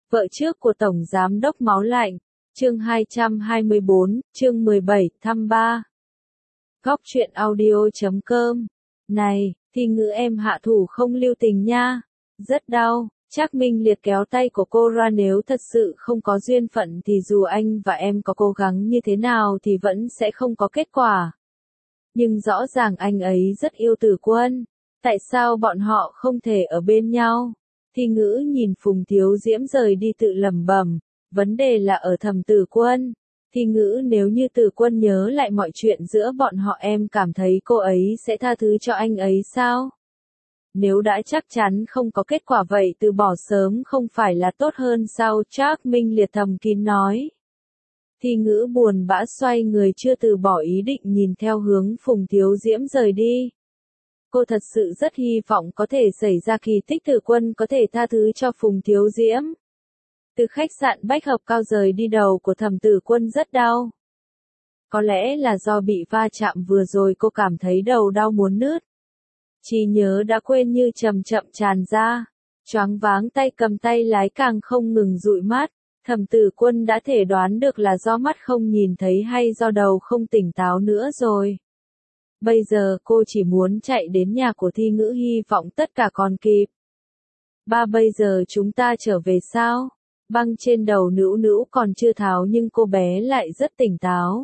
Vợ trước của Tổng Giám đốc Máu Lạnh, chương 224, chương 17, thăm ba. Góc truyện audio.com. Này, Thi Ngữ em hạ thủ không lưu tình nha. Rất đau. Trác Minh Liệt kéo tay của cô ra, nếu thật sự không có duyên phận thì dù anh và em có cố gắng như thế nào thì vẫn sẽ không có kết quả. Nhưng rõ ràng anh ấy rất yêu Tử Quân. Tại sao bọn họ không thể ở bên nhau? Thi Ngữ nhìn Phùng Thiếu Diễm rời đi tự lẩm bẩm, vấn đề là ở thầm Tử Quân. Thi Ngữ, nếu như Tử Quân nhớ lại mọi chuyện giữa bọn họ, em cảm thấy cô ấy sẽ tha thứ cho anh ấy sao? Nếu đã chắc chắn không có kết quả vậy từ bỏ sớm không phải là tốt hơn sao? Trác Minh Liệt thầm kín nói. Thi Ngữ buồn bã xoay người, chưa từ bỏ ý định, nhìn theo hướng Phùng Thiếu Diễm rời đi. Cô thật sự rất hy vọng có thể xảy ra kỳ tích, Tử Quân có thể tha thứ cho Phùng Thiếu Diễm. Từ khách sạn Bách Hợp Cao rời đi, đầu của Thẩm Tử Quân rất đau. Có lẽ là do bị va chạm vừa rồi, cô cảm thấy đầu đau muốn nứt. Trí nhớ đã quên như chậm chậm tràn ra. Choáng váng, tay cầm tay lái càng không ngừng dụi mắt. Thẩm Tử Quân đã thể đoán được là do mắt không nhìn thấy hay do đầu không tỉnh táo nữa rồi. Bây giờ cô chỉ muốn chạy đến nhà của Thi Ngữ, hy vọng tất cả còn kịp. Ba, bây giờ chúng ta trở về sao? Băng trên đầu Nữu Nữu còn chưa tháo nhưng cô bé lại rất tỉnh táo.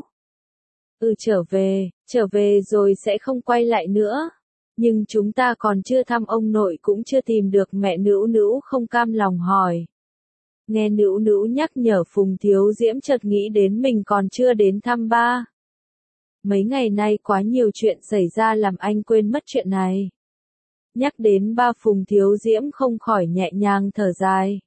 Trở về rồi sẽ không quay lại nữa. Nhưng chúng ta còn chưa thăm ông nội, cũng chưa tìm được mẹ. Nữu Nữu không cam lòng hỏi. Nghe Nữu Nữu nhắc nhở, Phùng Thiếu Diễm chợt nghĩ đến mình còn chưa đến thăm ba. Mấy ngày nay quá nhiều chuyện xảy ra làm anh quên mất chuyện này. Nhắc đến ba, Phùng Thiếu Diễm không khỏi nhẹ nhàng thở dài.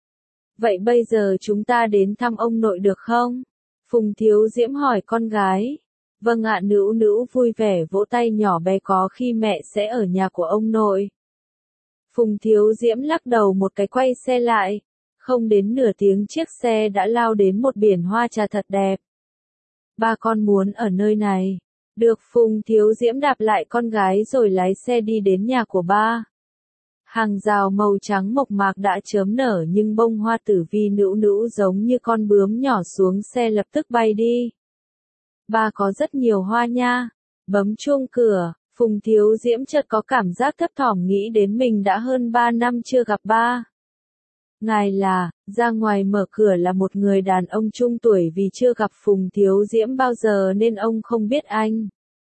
Vậy bây giờ chúng ta đến thăm ông nội được không? Phùng Thiếu Diễm hỏi con gái. Vâng ạ. Nữu Nữu vui vẻ vỗ tay nhỏ bé, có khi mẹ sẽ ở nhà của ông nội. Phùng Thiếu Diễm lắc đầu một cái, quay xe lại. Không đến nửa tiếng chiếc xe đã lao đến một biển hoa trà thật đẹp. Ba, con muốn ở nơi này. Được. Phùng Thiếu Diễm đạp lại con gái rồi lái xe đi đến nhà của ba. Hàng rào màu trắng mộc mạc đã chớm nở, nhưng bông hoa tử vi Nữu Nữu giống như con bướm nhỏ xuống xe lập tức bay đi. Ba, có rất nhiều hoa nha. Bấm chuông cửa, Phùng Thiếu Diễm chợt có cảm giác thấp thỏm, nghĩ đến mình đã hơn 3 năm chưa gặp ba. Ngài là? Ra ngoài mở cửa là một người đàn ông trung tuổi, vì chưa gặp Phùng Thiếu Diễm bao giờ nên ông không biết anh.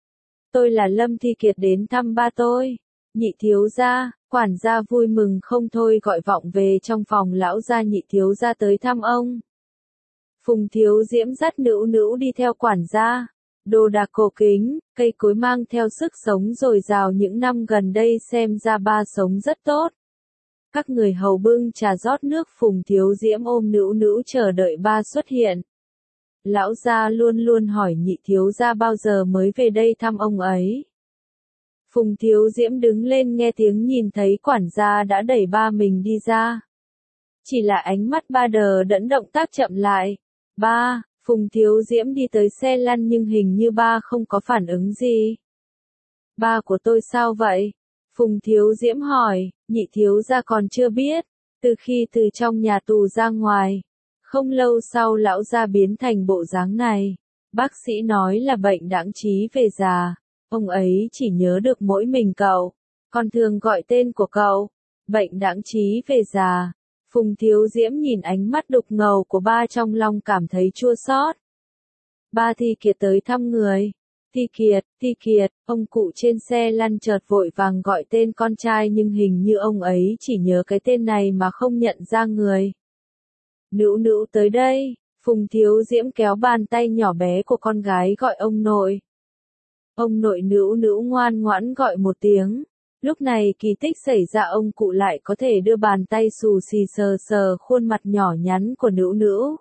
Tôi là Lâm Thi Kiệt, đến thăm ba tôi. Nhị thiếu gia. Quản gia vui mừng không thôi gọi vọng về trong phòng. Lão gia, nhị thiếu gia tới thăm ông. Phùng Thiếu Diễm dắt Nữu Nữu đi theo quản gia. Đồ đạc cổ kính, cây cối mang theo sức sống dồi dào, những năm gần đây xem ra ba sống rất tốt. Các người hầu bưng trà rót nước, Phùng Thiếu Diễm ôm Nữu Nữu chờ đợi ba xuất hiện. Lão gia luôn luôn hỏi nhị thiếu gia bao giờ mới về đây thăm ông ấy. Phùng Thiếu Diễm đứng lên nghe tiếng, nhìn thấy quản gia đã đẩy ba mình đi ra. Chỉ là ánh mắt ba đờ đẫn, động tác chậm lại. Ba. Phùng Thiếu Diễm đi tới xe lăn nhưng hình như ba không có phản ứng gì. Ba của tôi sao vậy? Phùng Thiếu Diễm hỏi. Nhị thiếu gia còn chưa biết. Từ khi từ trong nhà tù ra ngoài, không lâu sau lão gia biến thành bộ dáng này. Bác sĩ nói là bệnh đãng trí về già. Ông ấy chỉ nhớ được mỗi mình cậu, còn thường gọi tên của cậu. Bệnh đãng trí về già. Phùng Thiếu Diễm nhìn ánh mắt đục ngầu của ba, trong lòng cảm thấy chua xót. Ba, Thi Kiệt tới thăm người. Thi Kiệt, ông cụ trên xe lăn chợt vội vàng gọi tên con trai, nhưng hình như ông ấy chỉ nhớ cái tên này mà không nhận ra người. Nữu Nữu tới đây. Phùng Thiếu Diễm kéo bàn tay nhỏ bé của con gái gọi ông nội. Ông nội. Nữu Nữu ngoan ngoãn gọi một tiếng. Lúc này kỳ tích xảy ra, ông cụ lại có thể đưa bàn tay xù xì sờ sờ khuôn mặt nhỏ nhắn của Nữu Nữu.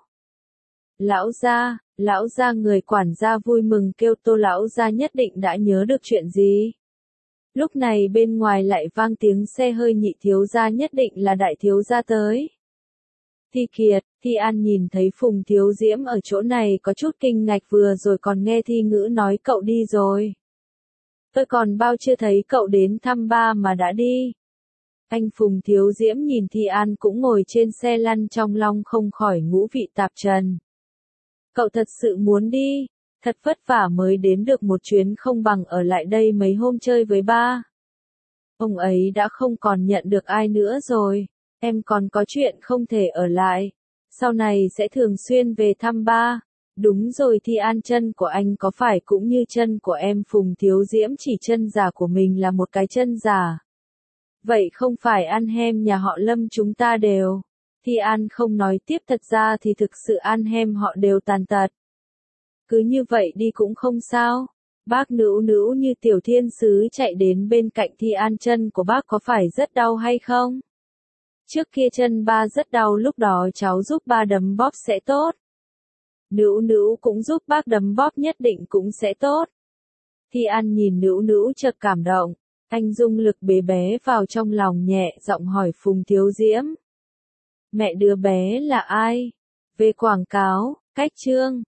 Lão gia. Người quản gia vui mừng kêu to. Lão gia nhất định đã nhớ được chuyện gì. Lúc này bên ngoài lại vang tiếng xe hơi. Nhị thiếu gia nhất định là đại thiếu gia tới. Thi Kiệt. Thi An nhìn thấy Phùng Thiếu Diễm ở chỗ này có chút kinh ngạc, vừa rồi còn nghe Thi Ngữ nói cậu đi rồi. Tôi còn bao chưa thấy cậu đến thăm ba mà đã đi. Anh Phùng Thiếu Diễm nhìn Thi An cũng ngồi trên xe lăn trong lòng không khỏi ngũ vị tạp trần. Cậu thật sự muốn đi, thật vất vả mới đến được một chuyến không bằng ở lại đây mấy hôm chơi với ba. Ông ấy đã không còn nhận được ai nữa rồi, em còn có chuyện không thể ở lại, sau này sẽ thường xuyên về thăm ba. Đúng rồi, Thi An, chân của anh có phải cũng như chân của em? Phùng Thiếu Diễm chỉ chân giả của mình là một cái chân giả. Vậy không phải An Hem nhà họ Lâm chúng ta đều. Thi An không nói tiếp, thật ra thì thực sự An Hem họ đều tàn tật. Cứ như vậy đi cũng không sao. Bác Nữu Nữu như tiểu thiên sứ chạy đến bên cạnh Thi An, chân của bác có phải rất đau hay không? Trước kia chân ba rất đau, lúc đó cháu giúp ba đấm bóp sẽ tốt. Nữu Nữu cũng giúp bác đấm bóp, nhất định cũng sẽ tốt. Thi An nhìn Nữu Nữu chợt cảm động, anh dung lực bế bé vào trong lòng, nhẹ giọng hỏi Phùng Thiếu Diễm. Mẹ đứa bé là ai? Về quảng cáo, cách chương.